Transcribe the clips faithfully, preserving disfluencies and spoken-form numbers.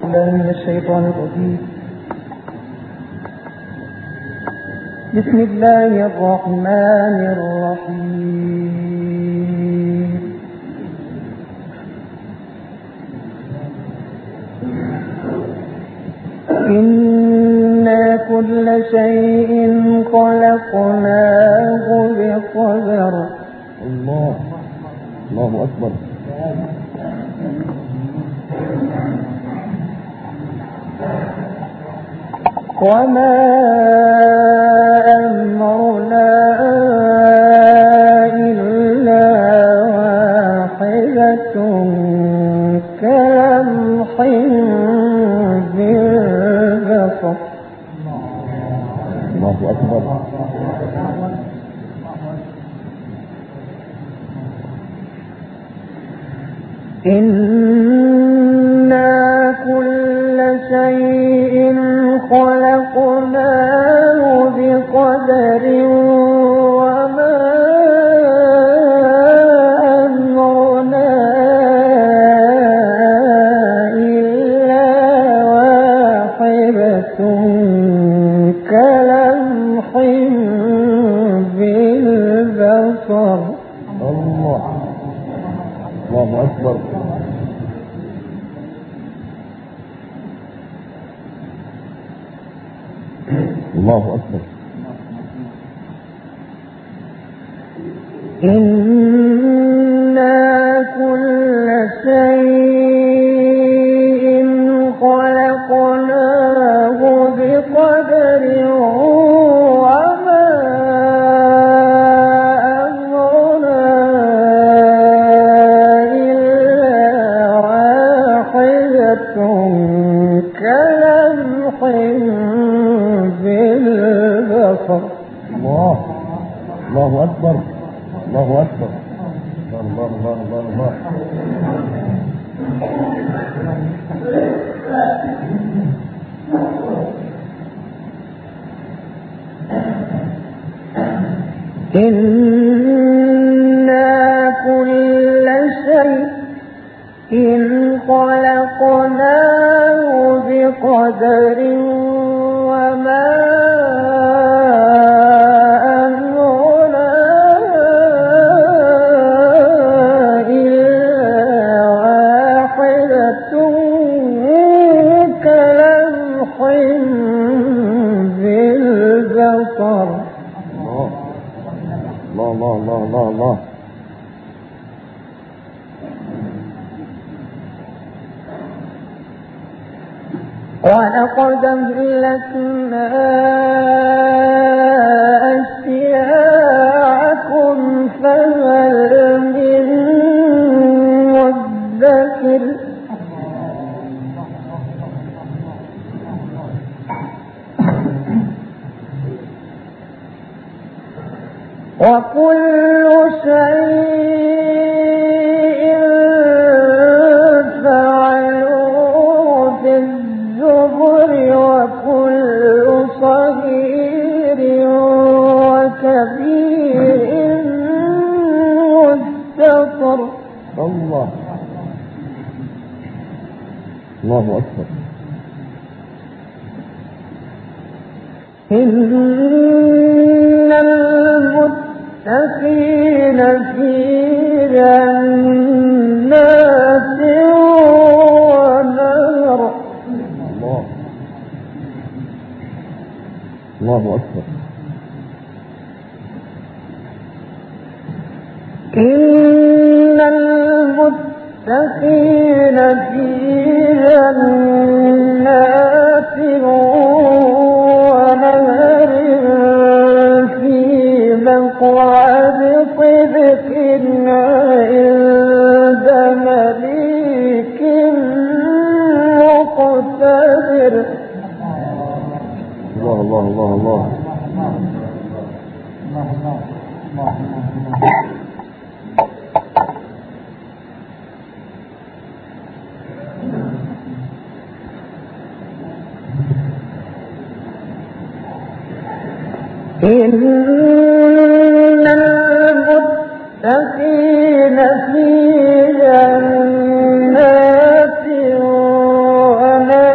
بالله من الشيطان الرجيم. بسم الله الرحمن الرحيم. إنا كل شيء خلقناه بقدر. الله الله أكبر. وما أمرنا إلا واحدة كلمح بالبصر. الله أكبر. إنا كل شيء خلقناه بقدر وما أمرنا إلا واحدة كلمح بالبصر. الله الله أكبر. الله أكبر. إنا كل شيء خلقناه بقدر وما أمرنا إلا واحدة كلمح بالبصر. الله الله أكبر. الله أكبر. الله الله الله الله. إنا كل شيء خلقناه بقدر وما أمرنا إلا واحدة كلمح بالبصر. الله الله الله الله الله. ولقد أهلكنا أشياعكم فهل من مدكر. وكل شيء فعلوه في الزبر وكل صغير وكبير مستطر. الله الله أكبر. إن المتقين في جنات ونهر. الله الله أكبر. إن المتقين في جنات ونهر في مقعد صدق عند مليك مقتدر. الله الله الله الله. إن المتقين في جنات ونهر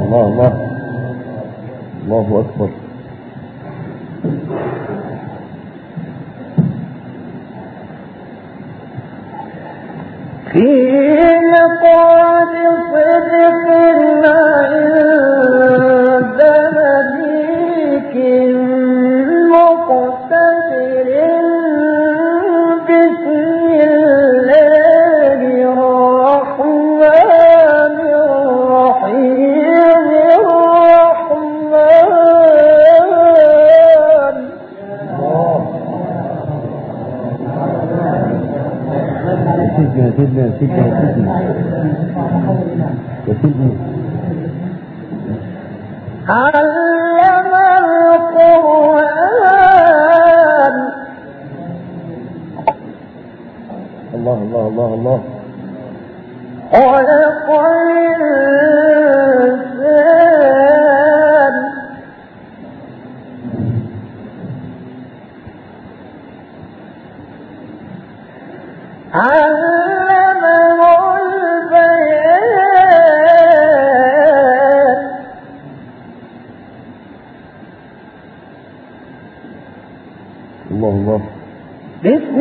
الله الله الله أكبر. في مقعد صدق عند مليك مقتدر بسم الله الرحمن الرحيم الرحمن. سيدنا سيدنا سيدنا سيدنا علم القرآن. الله الله الله الله. خلق الإنسان. علمه البيان. الله الله. بسم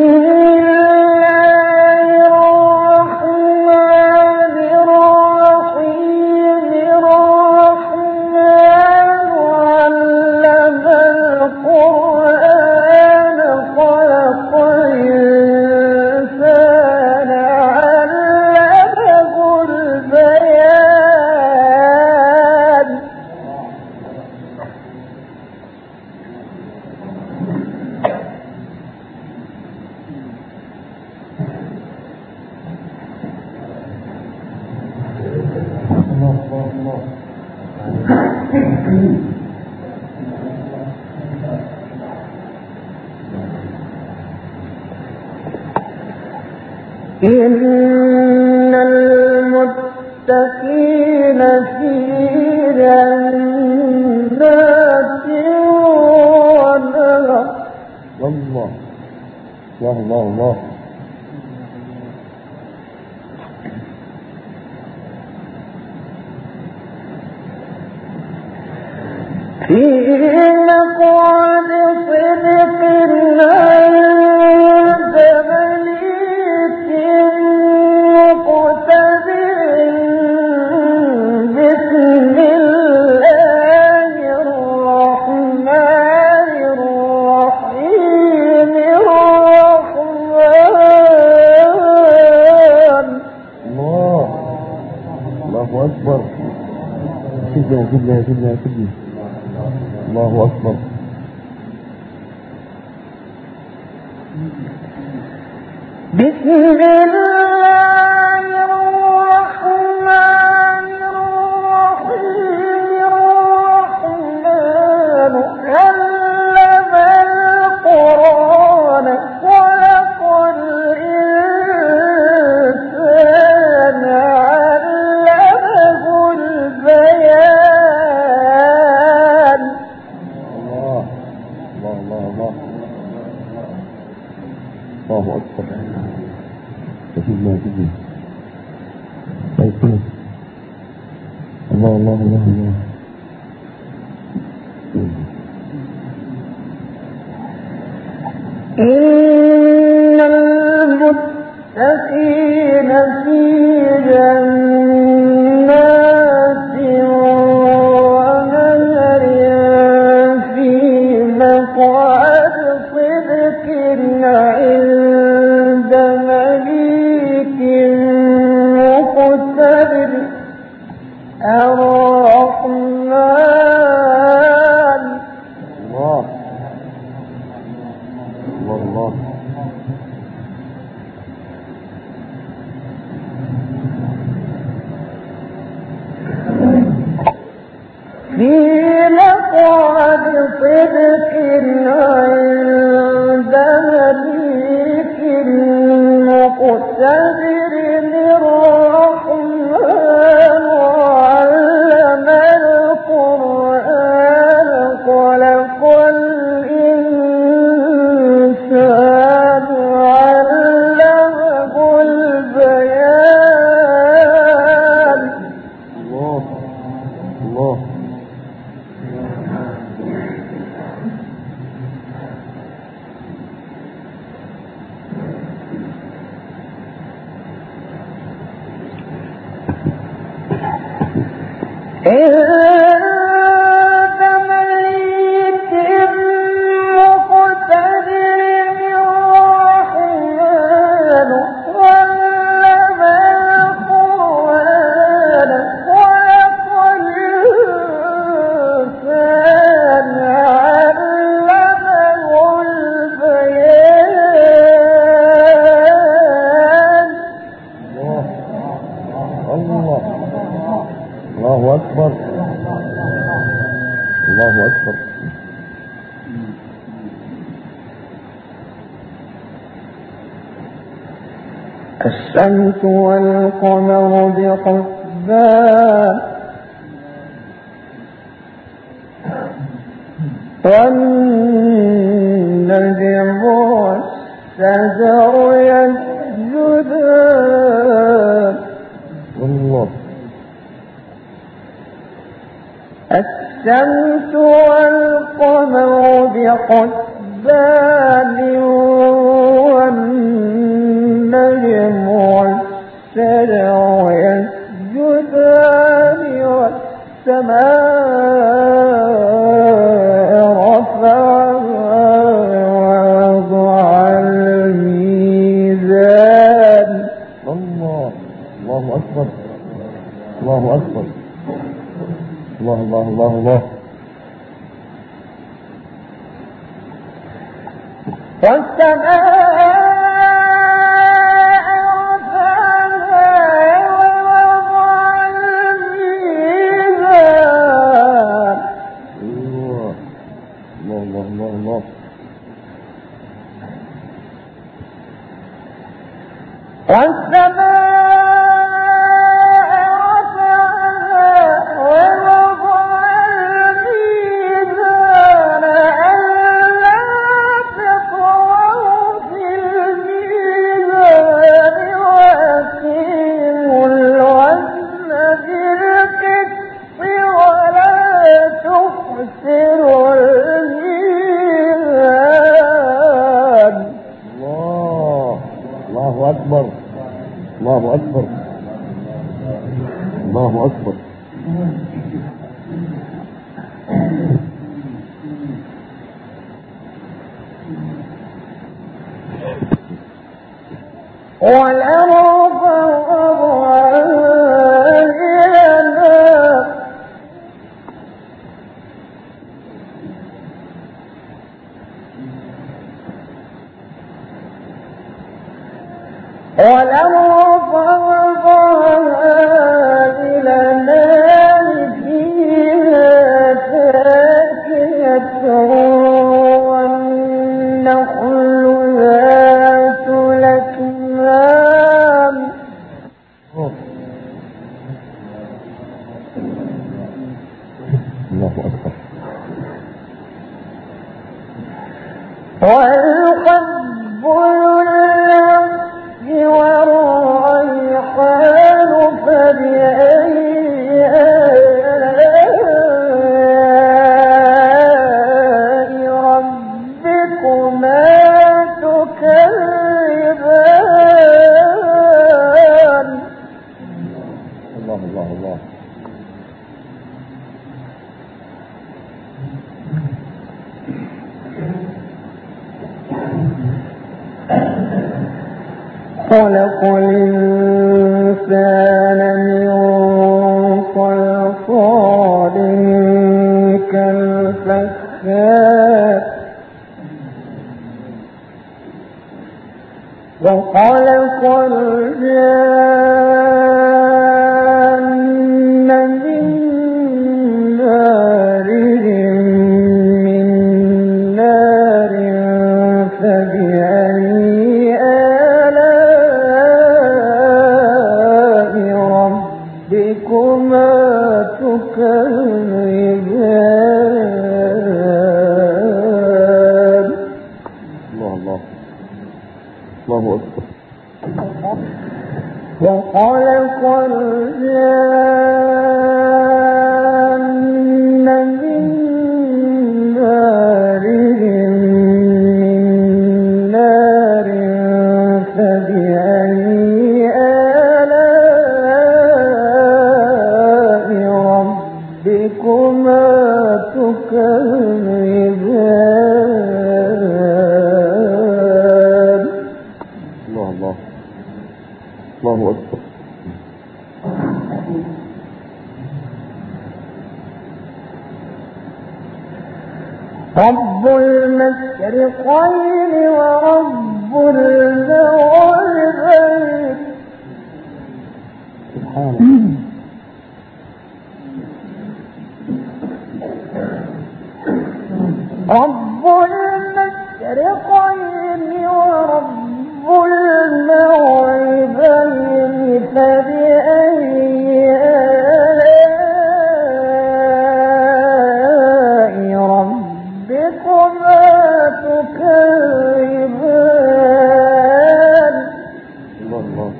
الله الرحمن الرحيم الرحمن. علم القرآن خلق الإنسان علمه البيان. إن المتقين في جنات ونهر. الله الله الله الله. في مقعد صدق عند مليك مقتدر بسم الله الرحمن الرحيم الرحمن. الله الله أكبر. سيدنا سيدنا سيدنا سيدنا الله أكبر. بسم الله الرحمن الرحيم الرحمن. علم القرآن خلق الإنسان علمه البيان. الله الله الله الله الله أكبر. سيدنا سيدنا سيدنا الله الله الله الله. إن المتقين في جنات ونهر في مقعد صدق عند مليك مقتدر الرحمن. الله الله الله. في مقعد صدق عند مليك مقتدر الرحمن. علم القرآن خلق الإنسان علمه البيان. الله الله الله أكبر الله أكبر. الشمس والقمر بحسبان والنجم والشجر يسجدان. الله. الشمس والقمر بحسبان والنجم والشجر يسجدان والسماء رفعها ووضع الميزان. الله. الله أكبر الله أكبر. الله الله الله الله. والسماء رفعها ووضع الميزان. الله الله الله الله الله. والسماء أكبر الله أكبر الله أكبر. والأرض والأرض وضعها للأنام فيها فاكهة والنخل ذات الأكمام. الله أكبر. والقب والريحان فبأي آلاء ربكما تكذبان. الله الله الله. خلق الإنسان من صلصال كالفخار وخلق الجن من مارج من نار فبأي ربكما تكذبان. الله الله الله أكبر. وخلق الجن من مارج من نار فبأي ربكما تكذبان الله الله الله أكبر. رب المشرقين ورب المغربين سبحان الله. رب المشرقين ورب المغربين فبأي آلاء ربكما تكذبان الله الله.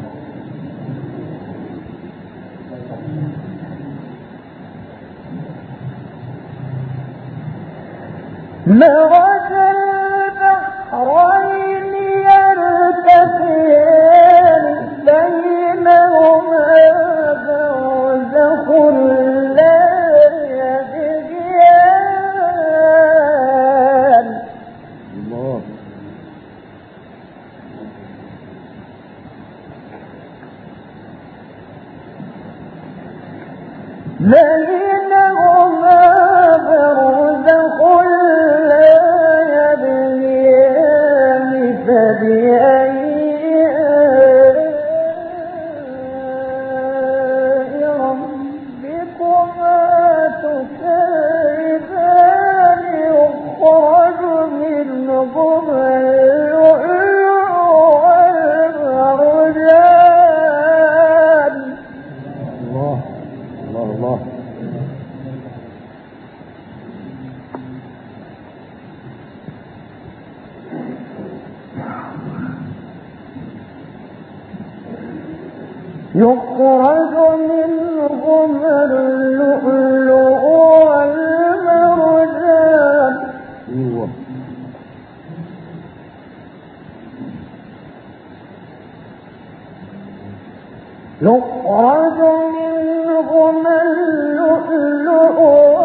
مرج البحرين يلتقيان بينهما برزخ لا يبغيان الله. بينهما برزخ لا يبغيان فبأي آلاء ربكما تكذبان يخرج منهما اللؤلؤ والمرجان الله الله الله. يخرج منهما اللؤلؤ والمرجان أيوه. يخرج منهما اللؤلؤ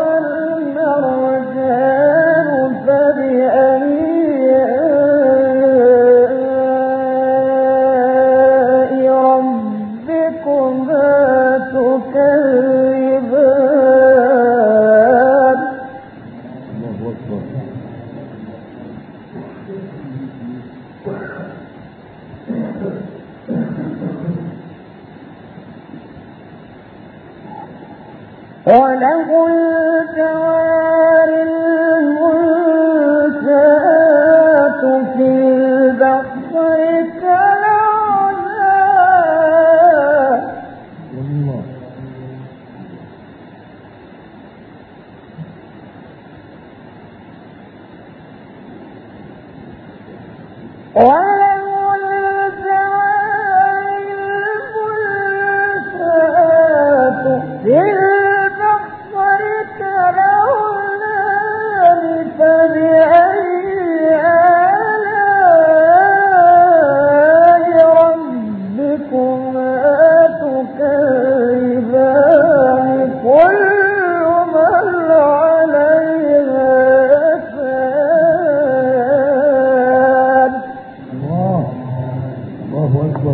والمرجان فبأي آلاء ربكما تكذبان الله أكبر. وله الجوار المنشآت في البحر كالأعلام الله. وله الجوار المنشآت في البحر كالأعلام فبأي آلاء ربكما تكذبان كل من عليها فان الله الله أكبر.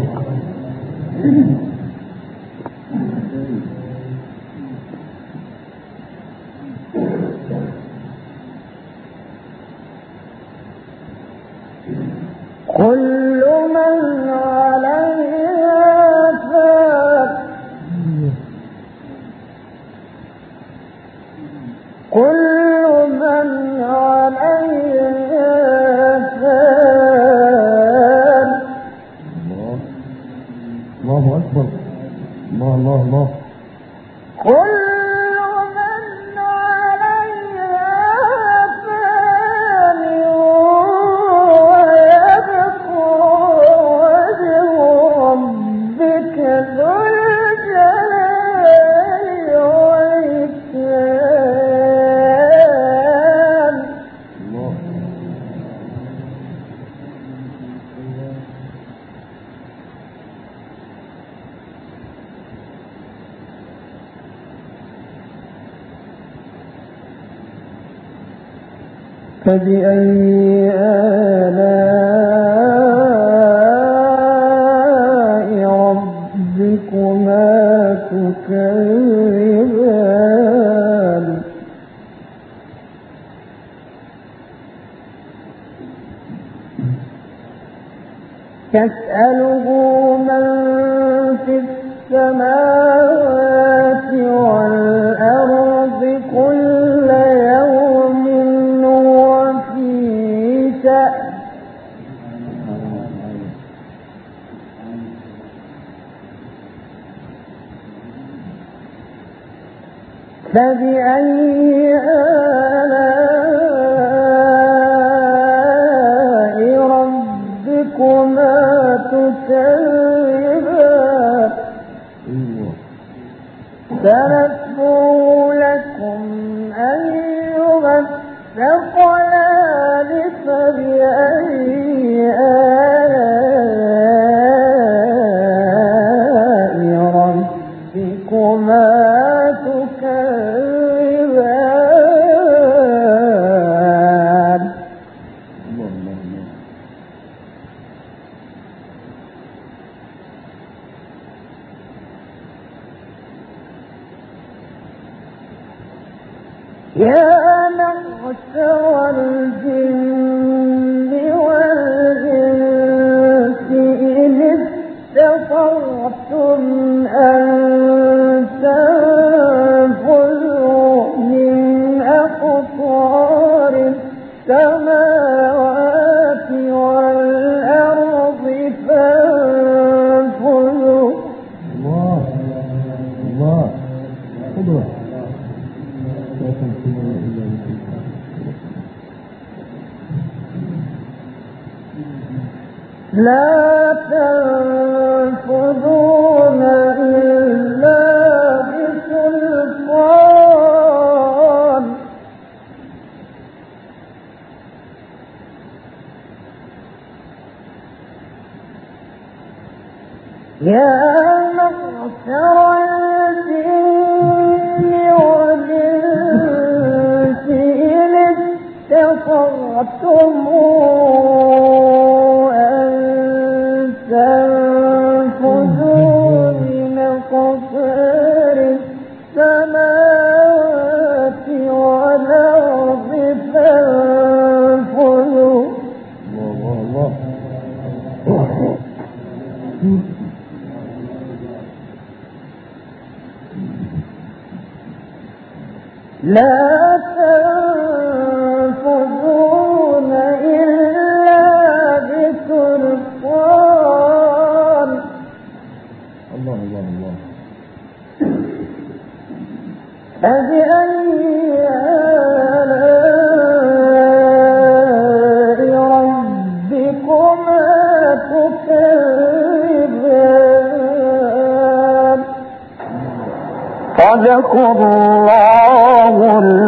كل من عليها فان كل من عليها فان الله الله أكبر. الله الله الله. كل من عليها فان ويبقى وجه ربك ذو الجلال والإكرام الله. فبأي آلاء ربكما تكذبان يسأله من في السماوات والأرض كل يوم هو في شأن فبأي آلاء ربكما تكذبان سنتلو لكم أيها الثقلان فبأي آلاء ربكما تكذبان يا معشر الجن والإنس إن استطعتم أن تنفذوا من أقطار السماوات والأرض فانفذوا. الله الله خذوا لا تنفذون إلا بسلطان يا معشر الجن والإنس إن استطعتم أن تنفذوا من أقطار السماوات والأرض فانفذوا. الله الله لا تنفذون إلا بسلطان. الله الله الله فبأي آلاء ربكما تكذبان. صدق الله